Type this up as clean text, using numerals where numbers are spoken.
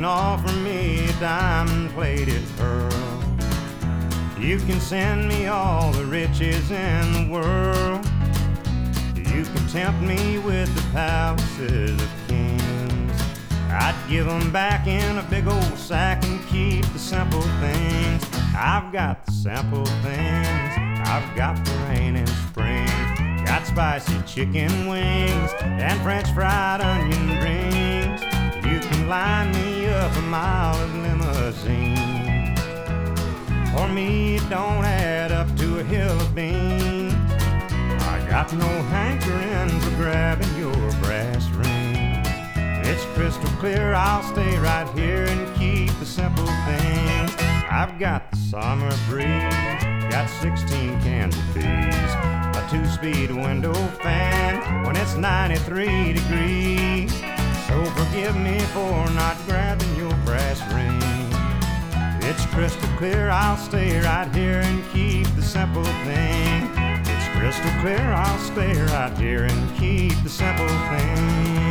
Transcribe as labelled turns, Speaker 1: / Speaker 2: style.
Speaker 1: offer me a diamond-plated pearl. You can send me all the riches in the world. You can tempt me with the palaces of kings. I'd give them back in a big old sack and keep the simple things. I've got the simple things. I've got the rain in spring. Got spicy chicken wings and French fried onion rings. You can line me up a mild limousine. For me, it don't add up to a hill of beans. I got no hankering for grabbing your brass ring. It's crystal clear, I'll stay right here and keep the simple things. I've got the summer breeze, got 16 cans of bees, a 2-speed window fan when it's 93 degrees. So forgive me for not grabbing your brass ring. It's crystal clear, I'll stay right here and keep the simple thing. It's crystal clear, I'll stay right here and keep the simple thing.